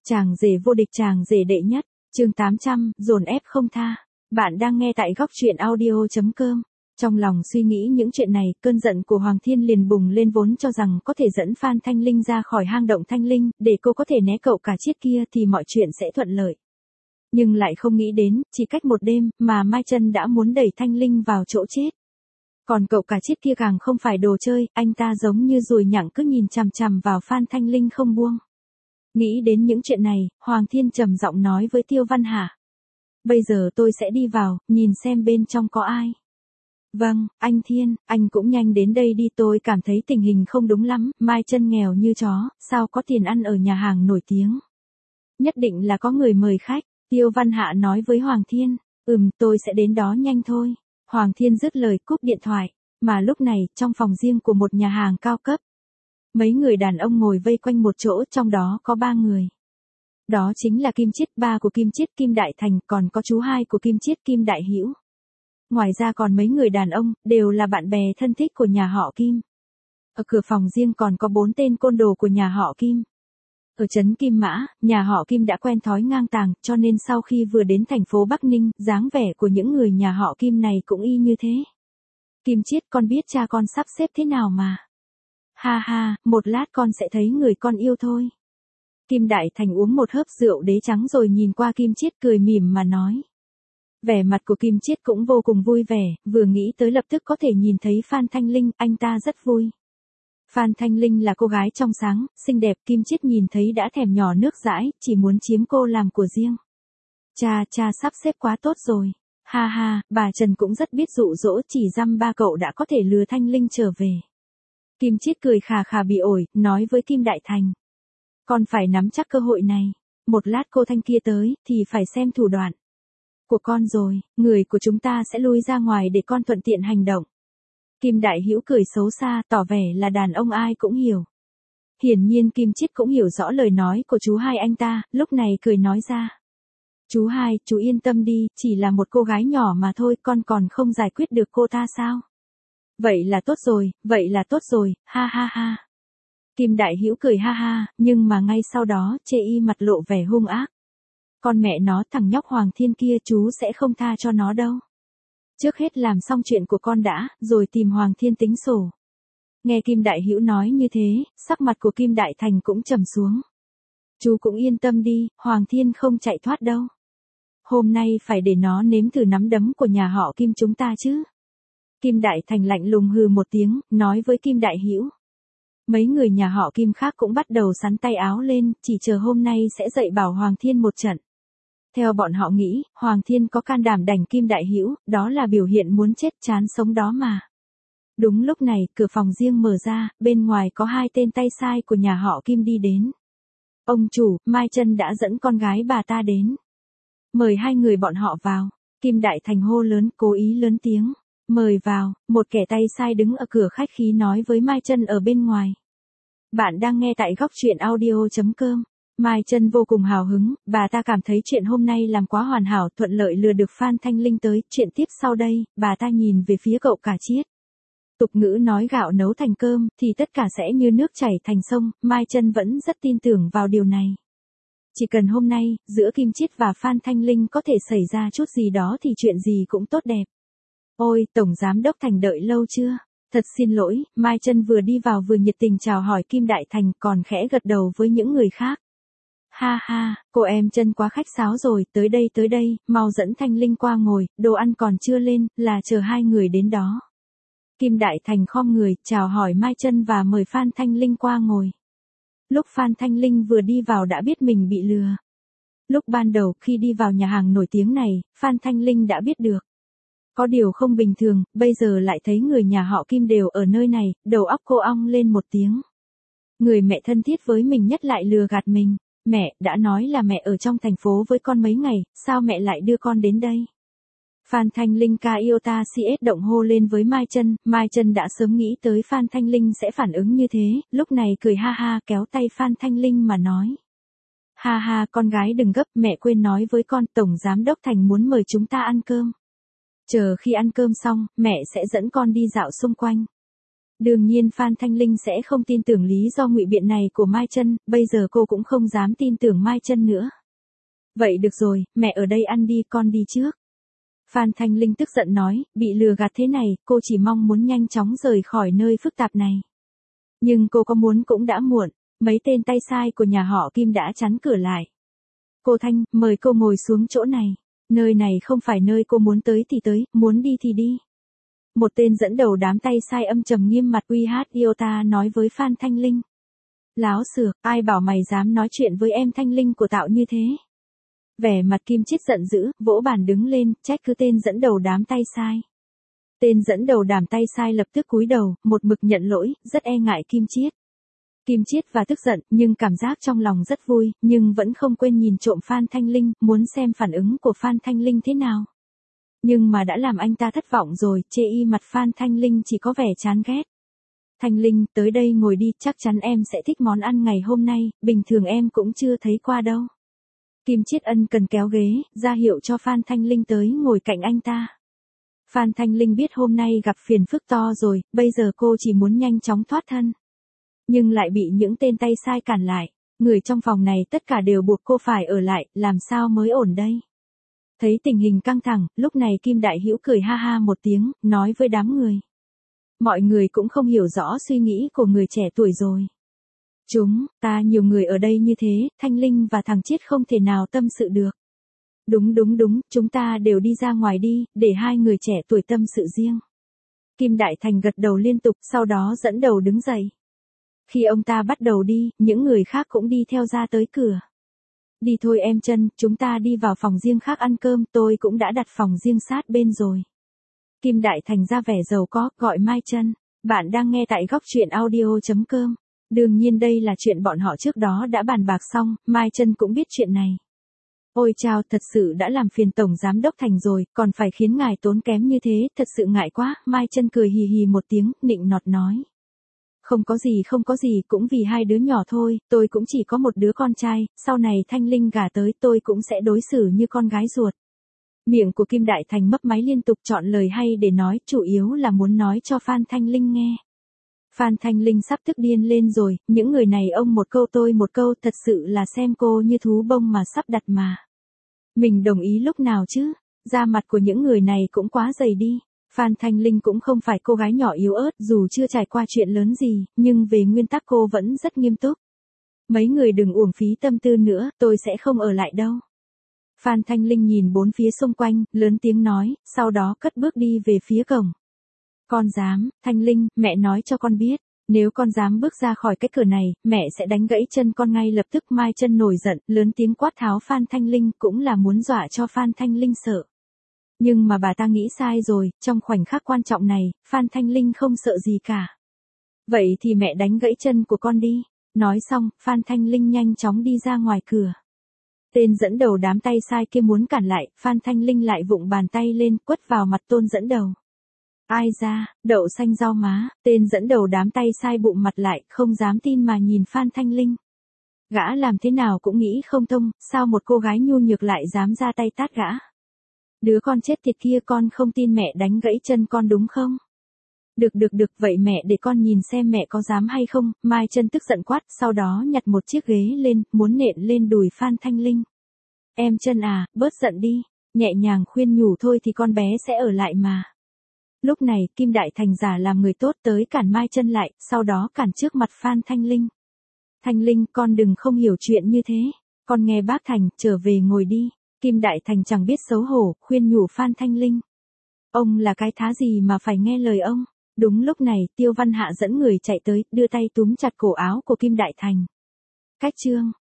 Chàng rể vô địch, chàng rể đệ nhất, chương 800, dồn ép không tha. Bạn đang nghe tại góc truyện audio.com. Trong lòng suy nghĩ những chuyện này, cơn giận của Hoàng Thiên liền bùng lên, vốn cho rằng có thể dẫn Phan Thanh Linh ra khỏi hang động Thanh Linh, để cô có thể né cậu cả Chiết kia thì mọi chuyện sẽ thuận lợi. Nhưng lại không nghĩ đến, chỉ cách một đêm, mà Mai Chân đã muốn đẩy Thanh Linh vào chỗ chết. Còn cậu cả Chiết kia càng không phải đồ chơi, anh ta giống như ruồi nhặng cứ nhìn chằm chằm vào Phan Thanh Linh không buông. Nghĩ đến những chuyện này, Hoàng Thiên trầm giọng nói với Tiêu Văn Hà. Bây giờ tôi sẽ đi vào, nhìn xem bên trong có ai. Vâng, anh Thiên, anh cũng nhanh đến đây đi, tôi cảm thấy tình hình không đúng lắm, Mai Chân nghèo như chó, sao có tiền ăn ở nhà hàng nổi tiếng. Nhất định là có người mời khách, Tiêu Văn Hạ nói với Hoàng Thiên. Tôi sẽ đến đó nhanh thôi. Hoàng Thiên dứt lời cúp điện thoại, mà lúc này, trong phòng riêng của một nhà hàng cao cấp. Mấy người đàn ông ngồi vây quanh một chỗ, trong đó có 3 người. Đó chính là Kim Chiết, ba của Kim Chiết, Kim Đại Thành, còn có chú hai của Kim Chiết, Kim Đại Hữu. Ngoài ra còn mấy người đàn ông, đều là bạn bè thân thích của nhà họ Kim. Ở cửa phòng riêng còn có 4 tên côn đồ của nhà họ Kim. Ở trấn Kim Mã, nhà họ Kim đã quen thói ngang tàng, cho nên sau khi vừa đến thành phố Bắc Ninh, dáng vẻ của những người nhà họ Kim này cũng y như thế. Kim Chiết, con biết cha con sắp xếp thế nào mà. Ha ha, một lát con sẽ thấy người con yêu thôi. Kim Đại Thành uống một hớp rượu đế trắng rồi nhìn qua Kim Chiết cười mỉm mà nói. Vẻ mặt của Kim Chiết cũng vô cùng vui vẻ, vừa nghĩ tới lập tức có thể nhìn thấy Phan Thanh Linh, anh ta rất vui. Phan Thanh Linh là cô gái trong sáng, xinh đẹp, Kim Chiết nhìn thấy đã thèm nhỏ nước dãi, chỉ muốn chiếm cô làm của riêng. Cha sắp xếp quá tốt rồi. Ha ha, bà Trần cũng rất biết dụ dỗ, chỉ dăm ba cậu đã có thể lừa Thanh Linh trở về. Kim Chiết cười khà khà bị ổi, nói với Kim Đại Thành. Con phải nắm chắc cơ hội này. Một lát cô Thanh kia tới, thì phải xem thủ đoạn của con rồi, người của chúng ta sẽ lui ra ngoài để con thuận tiện hành động. Kim Đại Hữu cười xấu xa, tỏ vẻ là đàn ông ai cũng hiểu. Hiển nhiên Kim Chiết cũng hiểu rõ lời nói của chú hai anh ta, lúc này cười nói ra. Chú hai, chú yên tâm đi, chỉ là một cô gái nhỏ mà thôi, con còn không giải quyết được cô ta sao? Vậy là tốt rồi, ha ha ha. Kim Đại Hữu cười ha ha, nhưng mà ngay sau đó, chê y mặt lộ vẻ hung ác. Con mẹ nó, thằng nhóc Hoàng Thiên kia chú sẽ không tha cho nó đâu. Trước hết làm xong chuyện của con đã, rồi tìm Hoàng Thiên tính sổ. Nghe Kim Đại Hữu nói như thế, sắc mặt của Kim Đại Thành cũng trầm xuống. Chú cũng yên tâm đi, Hoàng Thiên không chạy thoát đâu. Hôm nay phải để nó nếm thử nắm đấm của nhà họ Kim chúng ta chứ. Kim Đại Thành lạnh lùng hừ một tiếng, nói với Kim Đại Hữu. Mấy người nhà họ Kim khác cũng bắt đầu xắn tay áo lên, chỉ chờ hôm nay sẽ dạy bảo Hoàng Thiên một trận. Theo bọn họ nghĩ, Hoàng Thiên có can đảm đành Kim Đại Hữu, đó là biểu hiện muốn chết chán sống đó mà. Đúng lúc này, cửa phòng riêng mở ra, bên ngoài có 2 tên tay sai của nhà họ Kim đi đến. Ông chủ, Mai Chân đã dẫn con gái bà ta đến. Mời 2 người bọn họ vào. Kim Đại Thành hô lớn, cố ý lớn tiếng. Mời vào, một kẻ tay sai đứng ở cửa khách khí nói với Mai Chân ở bên ngoài. Bạn đang nghe tại góc truyện audio.com. Mai Chân vô cùng hào hứng, bà ta cảm thấy chuyện hôm nay làm quá hoàn hảo, thuận lợi lừa được Phan Thanh Linh tới. Chuyện tiếp sau đây, bà ta nhìn về phía cậu cả Chiết. Tục ngữ nói gạo nấu thành cơm, thì tất cả sẽ như nước chảy thành sông, Mai Chân vẫn rất tin tưởng vào điều này. Chỉ cần hôm nay, giữa Kim Chiết và Phan Thanh Linh có thể xảy ra chút gì đó thì chuyện gì cũng tốt đẹp. Ôi, Tổng Giám Đốc Thành đợi lâu chưa? Thật xin lỗi, Mai Chân vừa đi vào vừa nhiệt tình chào hỏi Kim Đại Thành, còn khẽ gật đầu với những người khác. Ha ha, cô em Chân quá khách sáo rồi, tới đây, mau dẫn Thanh Linh qua ngồi, đồ ăn còn chưa lên, là chờ 2 người đến đó. Kim Đại Thành khom người, chào hỏi Mai Chân và mời Phan Thanh Linh qua ngồi. Lúc Phan Thanh Linh vừa đi vào đã biết mình bị lừa. Lúc ban đầu, khi đi vào nhà hàng nổi tiếng này, Phan Thanh Linh đã biết được. Có điều không bình thường, bây giờ lại thấy người nhà họ Kim đều ở nơi này, đầu óc cô ong lên một tiếng. Người mẹ thân thiết với mình nhất lại lừa gạt mình. Mẹ, đã nói là mẹ ở trong thành phố với con mấy ngày, sao mẹ lại đưa con đến đây? Phan Thanh Linh ca yêu ta CS động hô lên với Mai Chân đã sớm nghĩ tới Phan Thanh Linh sẽ phản ứng như thế, lúc này cười ha ha kéo tay Phan Thanh Linh mà nói. Ha ha, con gái đừng gấp, mẹ quên nói với con, Tổng Giám Đốc Thành muốn mời chúng ta ăn cơm. Chờ khi ăn cơm xong, mẹ sẽ dẫn con đi dạo xung quanh. Đương nhiên Phan Thanh Linh sẽ không tin tưởng lý do ngụy biện này của Mai Chân, bây giờ cô cũng không dám tin tưởng Mai Chân nữa. Vậy được rồi, mẹ ở đây ăn đi, con đi trước. Phan Thanh Linh tức giận nói, bị lừa gạt thế này, cô chỉ mong muốn nhanh chóng rời khỏi nơi phức tạp này. Nhưng cô có muốn cũng đã muộn, mấy tên tay sai của nhà họ Kim đã chắn cửa lại. Cô Thanh, mời cô ngồi xuống chỗ này. Nơi này không phải nơi cô muốn tới thì tới, muốn đi thì đi. Một tên dẫn đầu đám tay sai âm trầm nghiêm mặt uy hát Iota nói với Phan Thanh Linh. Láo xược, ai bảo mày dám nói chuyện với em Thanh Linh của Tạo như thế? Vẻ mặt Kim Chiết giận dữ, vỗ bàn đứng lên, trách cứ tên dẫn đầu đám tay sai. Tên dẫn đầu đám tay sai lập tức cúi đầu, một mực nhận lỗi, rất e ngại Kim Chiết. Kim Chiết và tức giận, nhưng cảm giác trong lòng rất vui, nhưng vẫn không quên nhìn trộm Phan Thanh Linh, muốn xem phản ứng của Phan Thanh Linh thế nào. Nhưng mà đã làm anh ta thất vọng rồi, chê y mặt Phan Thanh Linh chỉ có vẻ chán ghét. Thanh Linh, tới đây ngồi đi, chắc chắn em sẽ thích món ăn ngày hôm nay, bình thường em cũng chưa thấy qua đâu. Kim Chiết ân cần kéo ghế, ra hiệu cho Phan Thanh Linh tới ngồi cạnh anh ta. Phan Thanh Linh biết hôm nay gặp phiền phức to rồi, bây giờ cô chỉ muốn nhanh chóng thoát thân. Nhưng lại bị những tên tay sai cản lại. Người trong phòng này tất cả đều buộc cô phải ở lại, làm sao mới ổn đây? Thấy tình hình căng thẳng, lúc này Kim Đại Hữu cười ha ha một tiếng, nói với đám người. Mọi người cũng không hiểu rõ suy nghĩ của người trẻ tuổi rồi. Chúng ta nhiều người ở đây như thế, Thanh Linh và thằng Chiết không thể nào tâm sự được. Đúng, chúng ta đều đi ra ngoài đi, để hai người trẻ tuổi tâm sự riêng. Kim Đại Thành gật đầu liên tục, sau đó dẫn đầu đứng dậy. Khi ông ta bắt đầu đi, những người khác cũng đi theo ra tới cửa. Đi thôi em Chân, chúng ta đi vào phòng riêng khác ăn cơm, tôi cũng đã đặt phòng riêng sát bên rồi. Kim Đại Thành ra vẻ giàu có, gọi Mai Chân. Bạn đang nghe tại góc truyện audio.com. Đương nhiên đây là chuyện bọn họ trước đó đã bàn bạc xong, Mai Chân cũng biết chuyện này. Ôi chao, thật sự đã làm phiền Tổng Giám Đốc Thành rồi, còn phải khiến ngài tốn kém như thế, thật sự ngại quá, Mai Chân cười hì hì một tiếng, nịnh nọt nói. Không có gì, cũng vì hai đứa nhỏ thôi, tôi cũng chỉ có một đứa con trai, sau này Thanh Linh gả tới tôi cũng sẽ đối xử như con gái ruột. Miệng của Kim Đại Thành mấp máy liên tục chọn lời hay để nói, chủ yếu là muốn nói cho Phan Thanh Linh nghe. Phan Thanh Linh sắp tức điên lên rồi, những người này ông một câu tôi một câu, thật sự là xem cô như thú bông mà sắp đặt mà. Mình đồng ý lúc nào chứ, da mặt của những người này cũng quá dày đi. Phan Thanh Linh cũng không phải cô gái nhỏ yếu ớt, dù chưa trải qua chuyện lớn gì, nhưng về nguyên tắc cô vẫn rất nghiêm túc. Mấy người đừng uổng phí tâm tư nữa, tôi sẽ không ở lại đâu. Phan Thanh Linh nhìn bốn phía xung quanh, lớn tiếng nói, sau đó cất bước đi về phía cổng. Con dám, Thanh Linh, mẹ nói cho con biết, nếu con dám bước ra khỏi cái cửa này, mẹ sẽ đánh gãy chân con ngay lập tức. Mai Chân nổi giận, lớn tiếng quát tháo Phan Thanh Linh, cũng là muốn dọa cho Phan Thanh Linh sợ. Nhưng mà bà ta nghĩ sai rồi, trong khoảnh khắc quan trọng này, Phan Thanh Linh không sợ gì cả. Vậy thì mẹ đánh gãy chân của con đi. Nói xong, Phan Thanh Linh nhanh chóng đi ra ngoài cửa. Tên dẫn đầu đám tay sai kia muốn cản lại, Phan Thanh Linh lại vụng bàn tay lên, quất vào mặt tôn dẫn đầu. Ai ra, đậu xanh rau má, tên dẫn đầu đám tay sai bụng mặt lại, không dám tin mà nhìn Phan Thanh Linh. Gã làm thế nào cũng nghĩ không thông, sao một cô gái nhu nhược lại dám ra tay tát gã. Đứa con chết tiệt kia, con không tin mẹ đánh gãy chân con đúng không? Được, vậy mẹ để con nhìn xem mẹ có dám hay không. Mai Chân tức giận quát, sau đó nhặt một chiếc ghế lên, muốn nện lên đùi Phan Thanh Linh. Em Chân à, bớt giận đi, nhẹ nhàng khuyên nhủ thôi thì con bé sẽ ở lại mà. Lúc này, Kim Đại Thành giả làm người tốt tới cản Mai Chân lại, sau đó cản trước mặt Phan Thanh Linh. Thanh Linh, con đừng không hiểu chuyện như thế, con nghe bác Thành, trở về ngồi đi. Kim Đại Thành chẳng biết xấu hổ, khuyên nhủ Phan Thanh Linh. Ông là cái thá gì mà phải nghe lời ông? Đúng lúc này, Tiêu Văn Hạ dẫn người chạy tới, đưa tay túm chặt cổ áo của Kim Đại Thành. Cách chương